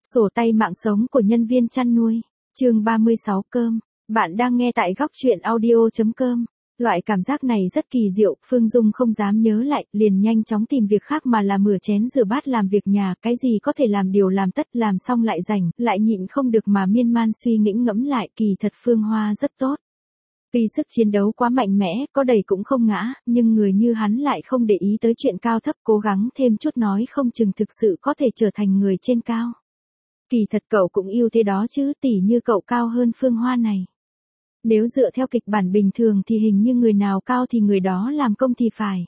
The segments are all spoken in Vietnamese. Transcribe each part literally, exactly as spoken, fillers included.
Sổ tay mạng sống của nhân viên chăn nuôi. Chương ba mươi sáu cơm. Bạn đang nghe tại góc truyện audio chấm com. Loại cảm giác này rất kỳ diệu, Phương Dung không dám nhớ lại, liền nhanh chóng tìm việc khác mà là rửa chén rửa bát làm việc nhà, cái gì có thể làm điều làm tất, làm xong lại rảnh, lại nhịn không được mà miên man suy nghĩ ngẫm lại, kỳ thật Phương Hoa rất tốt. Vì sức chiến đấu quá mạnh mẽ, có đẩy cũng không ngã, nhưng người như hắn lại không để ý tới chuyện cao thấp, cố gắng thêm chút nói không chừng thực sự có thể trở thành người trên cao. Kỳ thật cậu cũng yêu thế đó chứ, tỉ như cậu cao hơn Phương Hoa này. Nếu dựa theo kịch bản bình thường thì hình như người nào cao thì người đó làm công thì phải.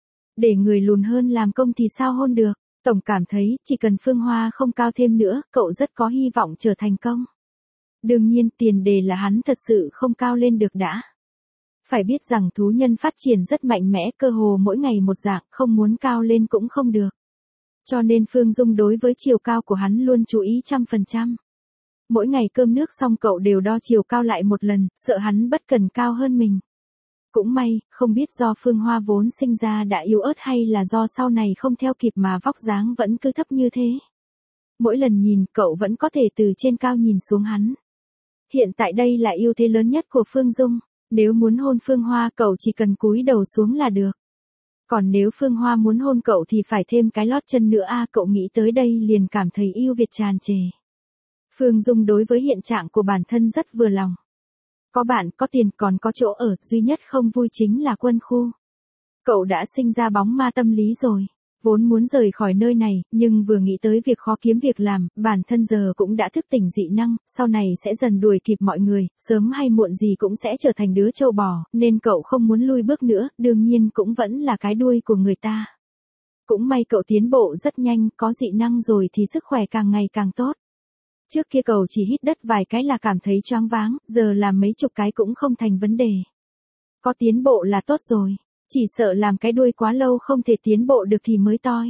Để người lùn hơn làm công thì sao hôn được. Tổng cảm thấy chỉ cần Phương Hoa không cao thêm nữa, cậu rất có hy vọng trở thành công. Đương nhiên tiền đề là hắn thật sự không cao lên được đã. Phải biết rằng thú nhân phát triển rất mạnh mẽ, cơ hồ mỗi ngày một dạng, không muốn cao lên cũng không được. Cho nên Phương Dung đối với chiều cao của hắn luôn chú ý trăm phần trăm. Mỗi ngày cơm nước xong cậu đều đo chiều cao lại một lần, sợ hắn bất cần cao hơn mình. Cũng may, không biết do Phương Hoa vốn sinh ra đã yếu ớt hay là do sau này không theo kịp mà vóc dáng vẫn cứ thấp như thế. Mỗi lần nhìn cậu vẫn có thể từ trên cao nhìn xuống hắn. Hiện tại đây là ưu thế lớn nhất của Phương Dung, nếu muốn hôn Phương Hoa cậu chỉ cần cúi đầu xuống là được. Còn nếu Phương Hoa muốn hôn cậu thì phải thêm cái lót chân nữa a à, cậu nghĩ tới đây liền cảm thấy yêu Việt tràn trề. Phương Dung đối với hiện trạng của bản thân rất vừa lòng. Có bạn, có tiền, còn có chỗ ở, duy nhất không vui chính là quân khu. Cậu đã sinh ra bóng ma tâm lý rồi. Vốn muốn rời khỏi nơi này, nhưng vừa nghĩ tới việc khó kiếm việc làm, bản thân giờ cũng đã thức tỉnh dị năng, sau này sẽ dần đuổi kịp mọi người, sớm hay muộn gì cũng sẽ trở thành đứa trâu bò, nên cậu không muốn lui bước nữa, đương nhiên cũng vẫn là cái đuôi của người ta. Cũng may cậu tiến bộ rất nhanh, có dị năng rồi thì sức khỏe càng ngày càng tốt. Trước kia cậu chỉ hít đất vài cái là cảm thấy choáng váng, giờ làm mấy chục cái cũng không thành vấn đề. Có tiến bộ là tốt rồi. Chỉ sợ làm cái đuôi quá lâu không thể tiến bộ được thì mới toi.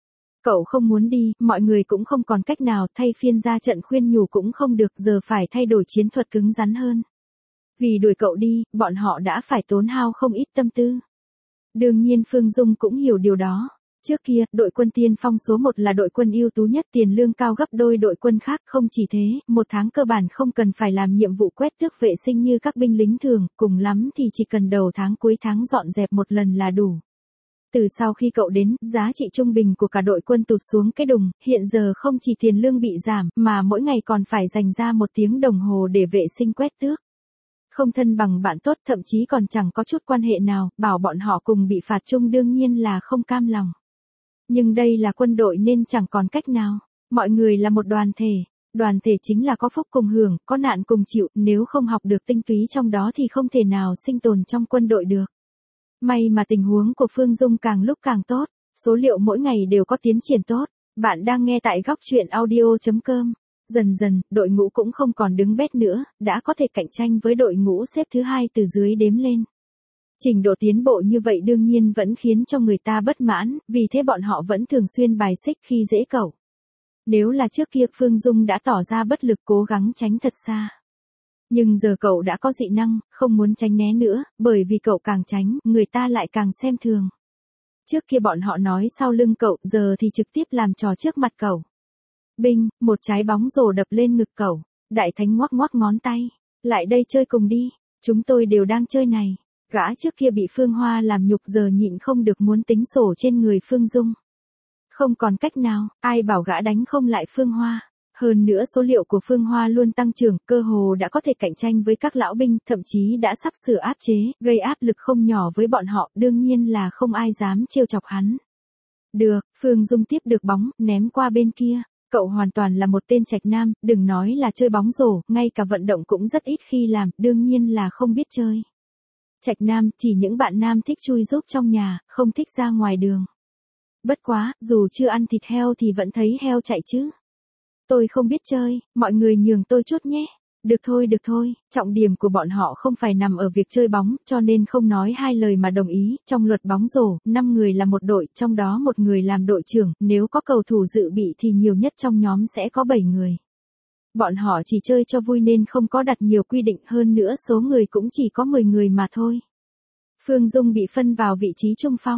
Cậu không muốn đi, mọi người cũng không còn cách nào, thay phiên ra trận khuyên nhủ cũng không được, giờ phải thay đổi chiến thuật cứng rắn hơn. Vì đuổi cậu đi, bọn họ đã phải tốn hao không ít tâm tư. Đương nhiên Phương Dung cũng hiểu điều đó. Trước kia, đội quân tiên phong số một là đội quân ưu tú nhất, tiền lương cao gấp đôi đội quân khác, không chỉ thế, một tháng cơ bản không cần phải làm nhiệm vụ quét tước vệ sinh như các binh lính thường, cùng lắm thì chỉ cần đầu tháng cuối tháng dọn dẹp một lần là đủ. Từ sau khi cậu đến, giá trị trung bình của cả đội quân tụt xuống cái đùng, hiện giờ không chỉ tiền lương bị giảm, mà mỗi ngày còn phải dành ra một tiếng đồng hồ để vệ sinh quét tước. Không thân bằng bạn tốt, thậm chí còn chẳng có chút quan hệ nào, bảo bọn họ cùng bị phạt chung đương nhiên là không cam lòng. Nhưng đây là quân đội nên chẳng còn cách nào. Mọi người là một đoàn thể. Đoàn thể chính là có phúc cùng hưởng, có nạn cùng chịu, nếu không học được tinh túy trong đó thì không thể nào sinh tồn trong quân đội được. May mà tình huống của Phương Dung càng lúc càng tốt, số liệu mỗi ngày đều có tiến triển tốt. Bạn đang nghe tại góc truyện audio chấm com. Dần dần, đội ngũ cũng không còn đứng bét nữa, đã có thể cạnh tranh với đội ngũ xếp thứ hai từ dưới đếm lên. Trình độ tiến bộ như vậy đương nhiên vẫn khiến cho người ta bất mãn, vì thế bọn họ vẫn thường xuyên bài xích khi dễ cậu. Nếu là trước kia Phương Dung đã tỏ ra bất lực cố gắng tránh thật xa. Nhưng giờ cậu đã có dị năng, không muốn tránh né nữa, bởi vì cậu càng tránh, người ta lại càng xem thường. Trước kia bọn họ nói sau lưng cậu, giờ thì trực tiếp làm trò trước mặt cậu. Binh, một trái bóng rổ đập lên ngực cậu, Đại Thánh ngoắc ngoắc ngón tay. Lại đây chơi cùng đi, chúng tôi đều đang chơi này. Gã trước kia bị Phương Hoa làm nhục giờ nhịn không được muốn tính sổ trên người Phương Dung. Không còn cách nào, ai bảo gã đánh không lại Phương Hoa. Hơn nữa số liệu của Phương Hoa luôn tăng trưởng, cơ hồ đã có thể cạnh tranh với các lão binh, thậm chí đã sắp sửa áp chế, gây áp lực không nhỏ với bọn họ, đương nhiên là không ai dám trêu chọc hắn. Được, Phương Dung tiếp được bóng, ném qua bên kia. Cậu hoàn toàn là một tên trạch nam, đừng nói là chơi bóng rổ, ngay cả vận động cũng rất ít khi làm, đương nhiên là không biết chơi. Trạch nam, chỉ những bạn nam thích chui giúp trong nhà, không thích ra ngoài đường. Bất quá, dù chưa ăn thịt heo thì vẫn thấy heo chạy chứ. Tôi không biết chơi, mọi người nhường tôi chút nhé. Được thôi được thôi, trọng điểm của bọn họ không phải nằm ở việc chơi bóng, cho nên không nói hai lời mà đồng ý. Trong luật bóng rổ, năm người là một đội, trong đó một người làm đội trưởng, nếu có cầu thủ dự bị thì nhiều nhất trong nhóm sẽ có bảy người. Bọn họ chỉ chơi cho vui nên không có đặt nhiều quy định, hơn nữa số người cũng chỉ có mười người mà thôi. Phương Dung bị phân vào vị trí trung phong.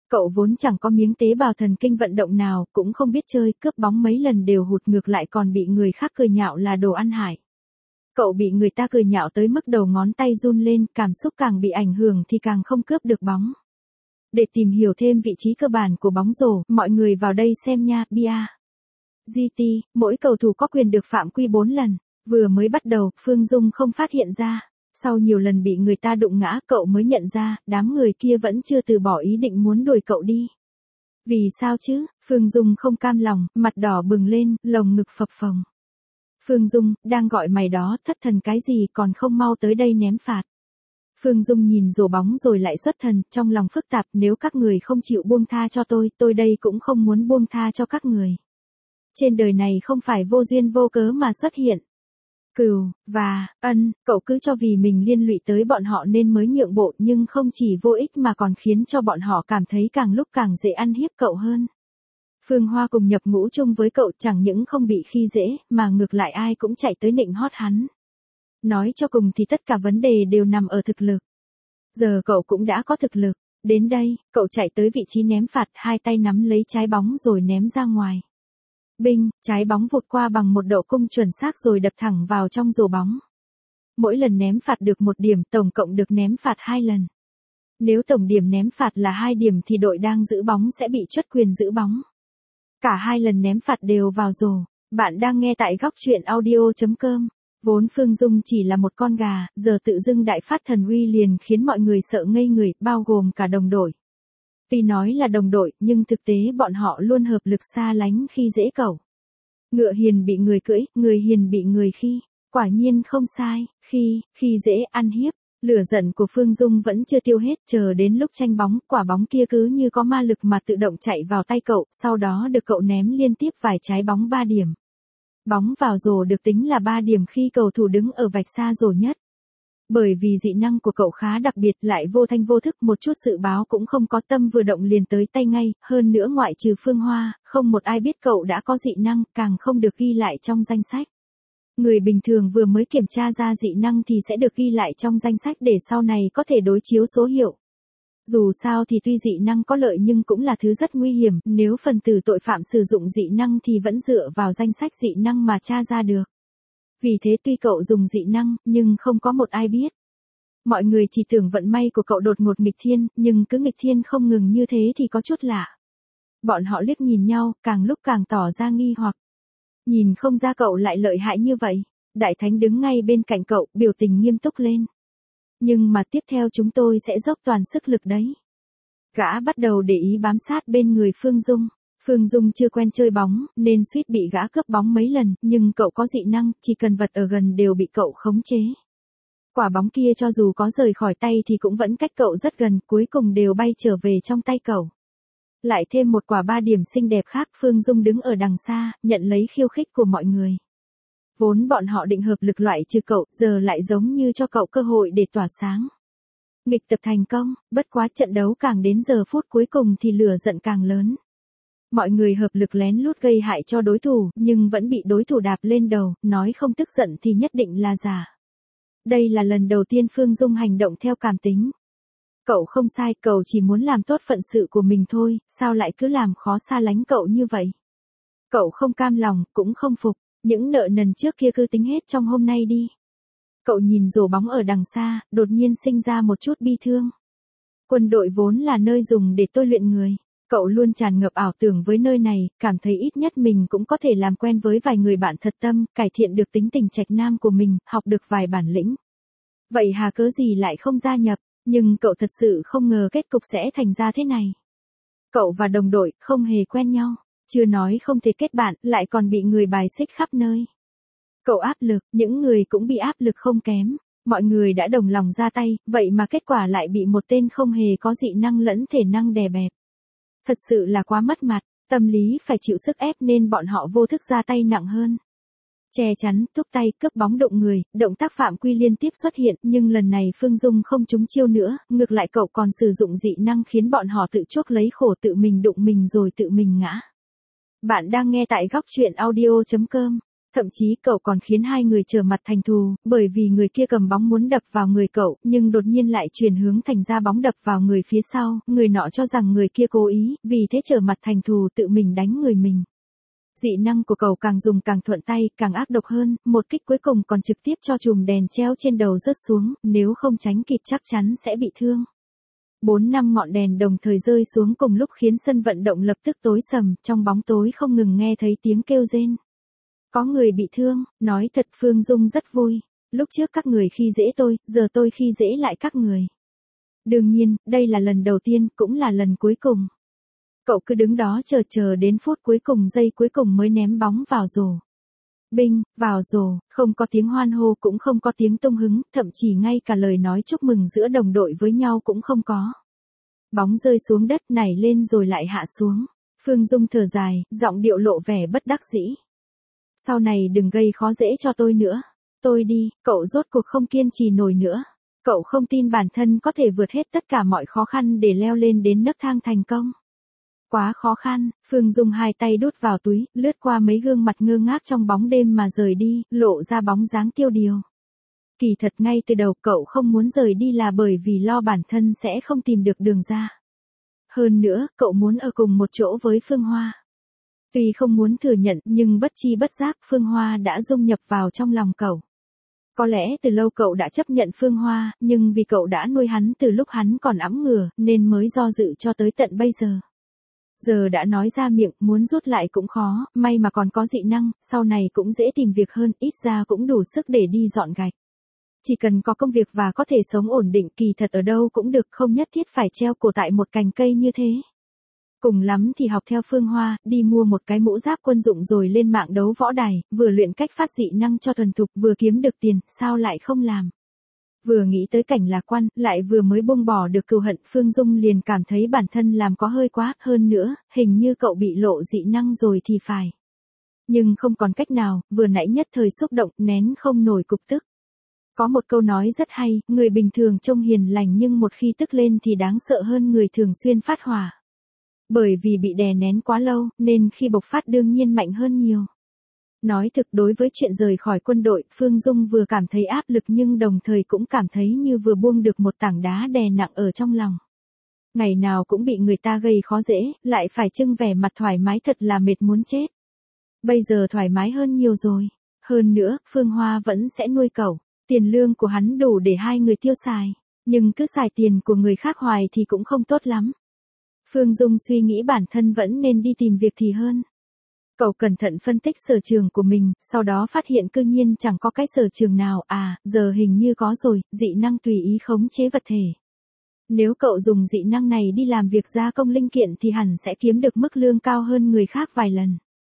Cậu vốn chẳng có miếng tế bào thần kinh vận động nào, cũng không biết chơi, cướp bóng mấy lần đều hụt ngược lại còn bị người khác cười nhạo là đồ ăn hại. Cậu bị người ta cười nhạo tới mức đầu ngón tay run lên, cảm xúc càng bị ảnh hưởng thì càng không cướp được bóng. Để tìm hiểu thêm vị trí cơ bản của bóng rổ, mọi người vào đây xem nha, bia. giê tê, mỗi cầu thủ có quyền được phạm quy bốn lần. Vừa mới bắt đầu, Phương Dung không phát hiện ra. Sau nhiều lần bị người ta đụng ngã, cậu mới nhận ra, đám người kia vẫn chưa từ bỏ ý định muốn đuổi cậu đi. Vì sao chứ? Phương Dung không cam lòng, mặt đỏ bừng lên, lồng ngực phập phồng. Phương Dung, đang gọi mày đó, thất thần cái gì còn không mau tới đây ném phạt. Phương Dung nhìn rổ bóng rồi lại xuất thần, trong lòng phức tạp, nếu các người không chịu buông tha cho tôi, tôi đây cũng không muốn buông tha cho các người. Trên đời này không phải vô duyên vô cớ mà xuất hiện. Cừu, và, ân, cậu cứ cho vì mình liên lụy tới bọn họ nên mới nhượng bộ, nhưng không chỉ vô ích mà còn khiến cho bọn họ cảm thấy càng lúc càng dễ ăn hiếp cậu hơn. Phương Hoa cùng nhập ngũ chung với cậu chẳng những không bị khi dễ, mà ngược lại ai cũng chạy tới nịnh hót hắn. Nói cho cùng thì tất cả vấn đề đều nằm ở thực lực. Giờ cậu cũng đã có thực lực. Đến đây, cậu chạy tới vị trí ném phạt, hai tay nắm lấy trái bóng rồi ném ra ngoài. Binh, trái bóng vụt qua bằng một độ cung chuẩn xác rồi đập thẳng vào trong rổ bóng. Mỗi lần ném phạt được một điểm, tổng cộng được ném phạt hai lần. Nếu tổng điểm ném phạt là hai điểm thì đội đang giữ bóng sẽ bị truất quyền giữ bóng. Cả hai lần ném phạt đều vào rổ. Bạn đang nghe tại góc truyện audio chấm com. Vốn Phương Dung chỉ là một con gà, giờ tự dưng đại phát thần uy liền khiến mọi người sợ ngây người, bao gồm cả đồng đội. Tuy nói là đồng đội, nhưng thực tế bọn họ luôn hợp lực xa lánh khi dễ cậu. Ngựa hiền bị người cưỡi, người hiền bị người khi. Quả nhiên không sai, khi, khi dễ ăn hiếp. Lửa giận của Phương Dung vẫn chưa tiêu hết, chờ đến lúc tranh bóng, quả bóng kia cứ như có ma lực mà tự động chạy vào tay cậu, sau đó được cậu ném liên tiếp vài trái bóng ba điểm. Bóng vào rổ được tính là ba điểm khi cầu thủ đứng ở vạch xa rổ nhất. Bởi vì dị năng của cậu khá đặc biệt lại vô thanh vô thức, một chút dự báo cũng không có, tâm vừa động liền tới tay ngay, hơn nữa ngoại trừ Phương Hoa, không một ai biết cậu đã có dị năng, càng không được ghi lại trong danh sách. Người bình thường vừa mới kiểm tra ra dị năng thì sẽ được ghi lại trong danh sách để sau này có thể đối chiếu số hiệu. Dù sao thì tuy dị năng có lợi nhưng cũng là thứ rất nguy hiểm, nếu phần tử tội phạm sử dụng dị năng thì vẫn dựa vào danh sách dị năng mà tra ra được. Vì thế tuy cậu dùng dị năng, nhưng không có một ai biết. Mọi người chỉ tưởng vận may của cậu đột ngột nghịch thiên, nhưng cứ nghịch thiên không ngừng như thế thì có chút lạ. Bọn họ liếc nhìn nhau, càng lúc càng tỏ ra nghi hoặc. Nhìn không ra cậu lại lợi hại như vậy. Đại Thánh đứng ngay bên cạnh cậu, biểu tình nghiêm túc lên. Nhưng mà tiếp theo chúng tôi sẽ dốc toàn sức lực đấy. Gã bắt đầu để ý bám sát bên người Phương Dung. Phương Dung chưa quen chơi bóng, nên suýt bị gã cướp bóng mấy lần, nhưng cậu có dị năng, chỉ cần vật ở gần đều bị cậu khống chế. Quả bóng kia cho dù có rời khỏi tay thì cũng vẫn cách cậu rất gần, cuối cùng đều bay trở về trong tay cậu. Lại thêm một quả ba điểm xinh đẹp khác, Phương Dung đứng ở đằng xa, nhận lấy khiêu khích của mọi người. Vốn bọn họ định hợp lực loại trừ cậu, giờ lại giống như cho cậu cơ hội để tỏa sáng. Nghịch tập thành công, bất quá trận đấu càng đến giờ phút cuối cùng thì lửa giận càng lớn. Mọi người hợp lực lén lút gây hại cho đối thủ, nhưng vẫn bị đối thủ đạp lên đầu, nói không tức giận thì nhất định là giả. Đây là lần đầu tiên Phương Dung hành động theo cảm tính. Cậu không sai, cậu chỉ muốn làm tốt phận sự của mình thôi, sao lại cứ làm khó xa lánh cậu như vậy? Cậu không cam lòng, cũng không phục, những nợ nần trước kia cứ tính hết trong hôm nay đi. Cậu nhìn rổ bóng ở đằng xa, đột nhiên sinh ra một chút bi thương. Quân đội vốn là nơi dùng để tôi luyện người. Cậu luôn tràn ngập ảo tưởng với nơi này, cảm thấy ít nhất mình cũng có thể làm quen với vài người bạn thật tâm, cải thiện được tính tình trạch nam của mình, học được vài bản lĩnh. Vậy hà cớ gì lại không gia nhập, nhưng cậu thật sự không ngờ kết cục sẽ thành ra thế này. Cậu và đồng đội không hề quen nhau, chưa nói không thể kết bạn, lại còn bị người bài xích khắp nơi. Cậu áp lực, những người cũng bị áp lực không kém. Mọi người đã đồng lòng ra tay, vậy mà kết quả lại bị một tên không hề có dị năng lẫn thể năng đè bẹp. Thật sự là quá mất mặt, tâm lý phải chịu sức ép nên bọn họ vô thức ra tay nặng hơn. Che chắn, thúc tay, cướp bóng đụng người, động tác phạm quy liên tiếp xuất hiện, nhưng lần này Phương Dung không trúng chiêu nữa, ngược lại cậu còn sử dụng dị năng khiến bọn họ tự chuốc lấy khổ, tự mình đụng mình rồi tự mình ngã. Bạn đang nghe tại góc truyện audio chấm com. Thậm chí cậu còn khiến hai người trở mặt thành thù, bởi vì người kia cầm bóng muốn đập vào người cậu, nhưng đột nhiên lại chuyển hướng thành ra bóng đập vào người phía sau, người nọ cho rằng người kia cố ý, vì thế trở mặt thành thù tự mình đánh người mình. Dị năng của cậu càng dùng càng thuận tay, càng ác độc hơn, một kích cuối cùng còn trực tiếp cho chùm đèn treo trên đầu rớt xuống, nếu không tránh kịp chắc chắn sẽ bị thương. Bốn năm ngọn đèn đồng thời rơi xuống cùng lúc khiến sân vận động lập tức tối sầm, trong bóng tối không ngừng nghe thấy tiếng kêu rên. Có người bị thương, nói thật Phương Dung rất vui. Lúc trước các người khi dễ tôi, giờ tôi khi dễ lại các người. Đương nhiên, đây là lần đầu tiên, cũng là lần cuối cùng. Cậu cứ đứng đó chờ chờ đến phút cuối cùng giây cuối cùng mới ném bóng vào rổ. Binh, vào rổ, không có tiếng hoan hô cũng không có tiếng tung hứng, thậm chí ngay cả lời nói chúc mừng giữa đồng đội với nhau cũng không có. Bóng rơi xuống đất nảy lên rồi lại hạ xuống. Phương Dung thở dài, giọng điệu lộ vẻ bất đắc dĩ. Sau này đừng gây khó dễ cho tôi nữa. Tôi đi, cậu rốt cuộc không kiên trì nổi nữa. Cậu không tin bản thân có thể vượt hết tất cả mọi khó khăn để leo lên đến nấc thang thành công. Quá khó khăn, Phương Dung hai tay đút vào túi, lướt qua mấy gương mặt ngơ ngác trong bóng đêm mà rời đi, lộ ra bóng dáng tiêu điều. Kỳ thật ngay từ đầu cậu không muốn rời đi là bởi vì lo bản thân sẽ không tìm được đường ra. Hơn nữa, cậu muốn ở cùng một chỗ với Phương Hoa. Tuy không muốn thừa nhận nhưng bất chi bất giác Phương Hoa đã dung nhập vào trong lòng cậu. Có lẽ từ lâu cậu đã chấp nhận Phương Hoa, nhưng vì cậu đã nuôi hắn từ lúc hắn còn ẵm ngửa, nên mới do dự cho tới tận bây giờ. Giờ đã nói ra miệng, muốn rút lại cũng khó, may mà còn có dị năng, sau này cũng dễ tìm việc hơn, ít ra cũng đủ sức để đi dọn gạch. Chỉ cần có công việc và có thể sống ổn định kỳ thật ở đâu cũng được, không nhất thiết phải treo cổ tại một cành cây như thế. Cùng lắm thì học theo Phương Hoa, đi mua một cái mũ giáp quân dụng rồi lên mạng đấu võ đài, vừa luyện cách phát dị năng cho thuần thục, vừa kiếm được tiền, sao lại không làm. Vừa nghĩ tới cảnh lạc quan, lại vừa mới buông bỏ được cừu hận, Phương Dung liền cảm thấy bản thân làm có hơi quá, hơn nữa, hình như cậu bị lộ dị năng rồi thì phải. Nhưng không còn cách nào, vừa nãy nhất thời xúc động, nén không nổi cục tức. Có một câu nói rất hay, người bình thường trông hiền lành nhưng một khi tức lên thì đáng sợ hơn người thường xuyên phát hỏa. Bởi vì bị đè nén quá lâu, nên khi bộc phát đương nhiên mạnh hơn nhiều. Nói thực đối với chuyện rời khỏi quân đội, Phương Dung vừa cảm thấy áp lực nhưng đồng thời cũng cảm thấy như vừa buông được một tảng đá đè nặng ở trong lòng. Ngày nào cũng bị người ta gây khó dễ, lại phải trưng vẻ mặt thoải mái thật là mệt muốn chết. Bây giờ thoải mái hơn nhiều rồi. Hơn nữa, Phương Hoa vẫn sẽ nuôi cậu. Tiền lương của hắn đủ để hai người tiêu xài. Nhưng cứ xài tiền của người khác hoài thì cũng không tốt lắm. Phương Dung suy nghĩ bản thân vẫn nên đi tìm việc thì hơn. Cậu cẩn thận phân tích sở trường của mình, sau đó phát hiện cư nhiên chẳng có cái sở trường nào, à, giờ hình như có rồi, dị năng tùy ý khống chế vật thể. Nếu cậu dùng dị năng này đi làm việc gia công linh kiện thì hẳn sẽ kiếm được mức lương cao hơn người khác vài lần.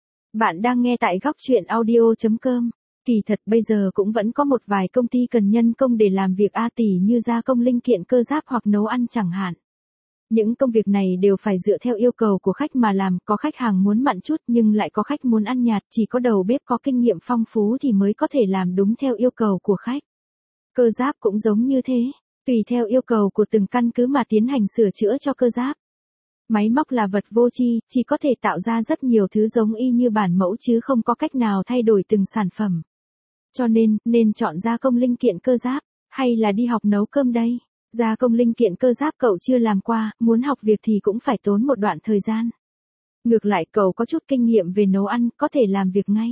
Bạn đang nghe tại góc truyện audio chấm com. Kỳ thật bây giờ cũng vẫn có một vài công ty cần nhân công để làm việc A tỷ như gia công linh kiện cơ giáp hoặc nấu ăn chẳng hạn. Những công việc này đều phải dựa theo yêu cầu của khách mà làm, có khách hàng muốn mặn chút nhưng lại có khách muốn ăn nhạt, chỉ có đầu bếp có kinh nghiệm phong phú thì mới có thể làm đúng theo yêu cầu của khách. Cơ giáp cũng giống như thế, tùy theo yêu cầu của từng căn cứ mà tiến hành sửa chữa cho cơ giáp. Máy móc là vật vô tri, chỉ có thể tạo ra rất nhiều thứ giống y như bản mẫu chứ không có cách nào thay đổi từng sản phẩm. Cho nên, nên chọn gia công linh kiện cơ giáp, hay là đi học nấu cơm đây? Gia công linh kiện cơ giáp cậu chưa làm qua, muốn học việc thì cũng phải tốn một đoạn thời gian. Ngược lại cậu có chút kinh nghiệm về nấu ăn, có thể làm việc ngay.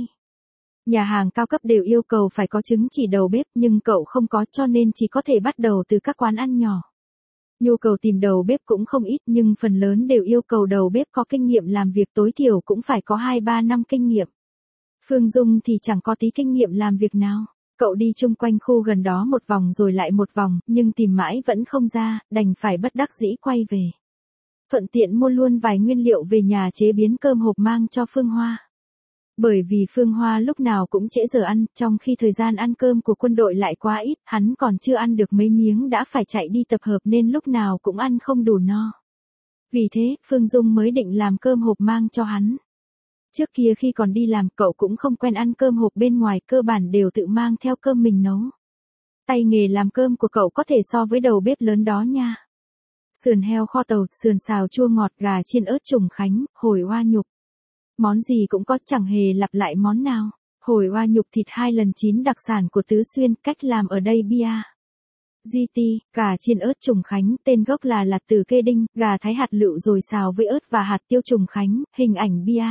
Nhà hàng cao cấp đều yêu cầu phải có chứng chỉ đầu bếp nhưng cậu không có cho nên chỉ có thể bắt đầu từ các quán ăn nhỏ. Nhu cầu tìm đầu bếp cũng không ít nhưng phần lớn đều yêu cầu đầu bếp có kinh nghiệm làm việc tối thiểu cũng phải có hai ba năm kinh nghiệm. Phương Dung thì chẳng có tí kinh nghiệm làm việc nào. Cậu đi chung quanh khu gần đó một vòng rồi lại một vòng, nhưng tìm mãi vẫn không ra, đành phải bất đắc dĩ quay về. Thuận tiện mua luôn vài nguyên liệu về nhà chế biến cơm hộp mang cho Phương Hoa. Bởi vì Phương Hoa lúc nào cũng trễ giờ ăn, trong khi thời gian ăn cơm của quân đội lại quá ít, hắn còn chưa ăn được mấy miếng đã phải chạy đi tập hợp nên lúc nào cũng ăn không đủ no. Vì thế, Phương Dung mới định làm cơm hộp mang cho hắn. Trước kia khi còn đi làm cậu cũng không quen ăn cơm hộp bên ngoài, cơ bản đều tự mang theo cơm mình nấu. Tay nghề làm cơm của cậu có thể so với đầu bếp lớn đó nha. Sườn heo kho tàu, sườn xào chua ngọt, gà chiên ớt trùng khánh, hồi hoa nhục. Món gì cũng có, chẳng hề lặp lại món nào. Hồi oa nhục thịt hai lần chín đặc sản của Tứ Xuyên, cách làm ở đây bia. giê tê, gà chiên ớt Trùng Khánh, tên gốc là lạt từ kê đinh, gà thái hạt lựu rồi xào với ớt và hạt tiêu Trùng Khánh, hình ảnh bia.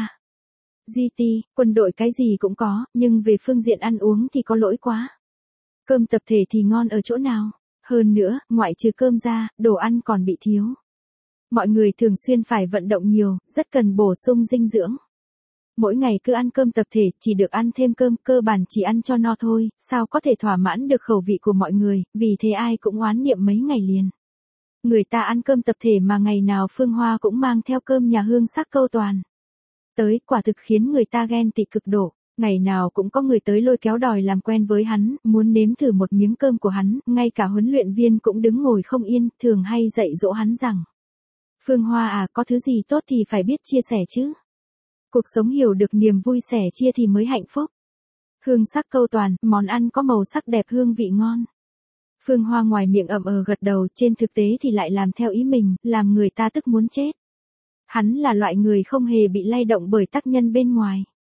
giê tê, quân đội cái gì cũng có, nhưng về phương diện ăn uống thì có lỗi quá. Cơm tập thể thì ngon ở chỗ nào? Hơn nữa, ngoại trừ cơm ra, đồ ăn còn bị thiếu. Mọi người thường xuyên phải vận động nhiều, rất cần bổ sung dinh dưỡng. Mỗi ngày cứ ăn cơm tập thể, chỉ được ăn thêm cơm, cơ bản chỉ ăn cho no thôi, sao có thể thỏa mãn được khẩu vị của mọi người, vì thế ai cũng oán niệm mấy ngày liền. Người ta ăn cơm tập thể mà ngày nào Phương Hoa cũng mang theo cơm nhà hương sắc câu toàn. Tới, quả thực khiến người ta ghen tị cực độ, ngày nào cũng có người tới lôi kéo đòi làm quen với hắn, muốn nếm thử một miếng cơm của hắn, ngay cả huấn luyện viên cũng đứng ngồi không yên, thường hay dạy dỗ hắn rằng. Phương Hoa à, có thứ gì tốt thì phải biết chia sẻ chứ. Cuộc sống hiểu được niềm vui sẻ chia thì mới hạnh phúc. Hương sắc câu toàn, món ăn có màu sắc đẹp hương vị ngon. Phương Hoa ngoài miệng ậm ờ gật đầu, trên thực tế thì lại làm theo ý mình, làm người ta tức muốn chết. Hắn là loại người không hề bị lay động bởi tác nhân bên ngoài.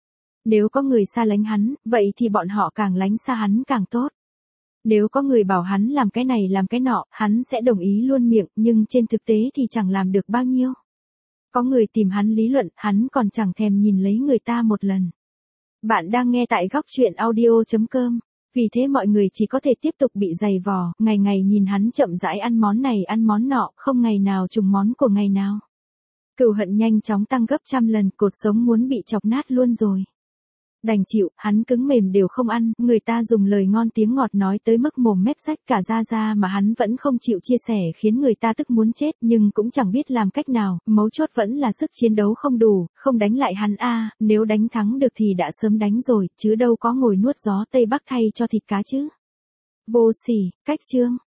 Nếu có người xa lánh hắn, vậy thì bọn họ càng lánh xa hắn càng tốt. Nếu có người bảo hắn làm cái này làm cái nọ, hắn sẽ đồng ý luôn miệng, nhưng trên thực tế thì chẳng làm được bao nhiêu. Có người tìm hắn lý luận, hắn còn chẳng thèm nhìn lấy người ta một lần. Bạn đang nghe tại góc chuyện audio chấm com. Vì thế mọi người chỉ có thể tiếp tục bị giày vò, ngày ngày nhìn hắn chậm rãi ăn món này ăn món nọ, không ngày nào trùng món của ngày nào. Cừu hận nhanh chóng tăng gấp trăm lần, cột sống muốn bị chọc nát luôn rồi. Đành chịu, hắn cứng mềm đều không ăn, người ta dùng lời ngon tiếng ngọt nói tới mức mồm mép rách cả da da mà hắn vẫn không chịu chia sẻ khiến người ta tức muốn chết, nhưng cũng chẳng biết làm cách nào, mấu chốt vẫn là sức chiến đấu không đủ, không đánh lại hắn a, nếu đánh thắng được thì đã sớm đánh rồi, chứ đâu có ngồi nuốt gió Tây Bắc thay cho thịt cá chứ. Vô sỉ, cách chương.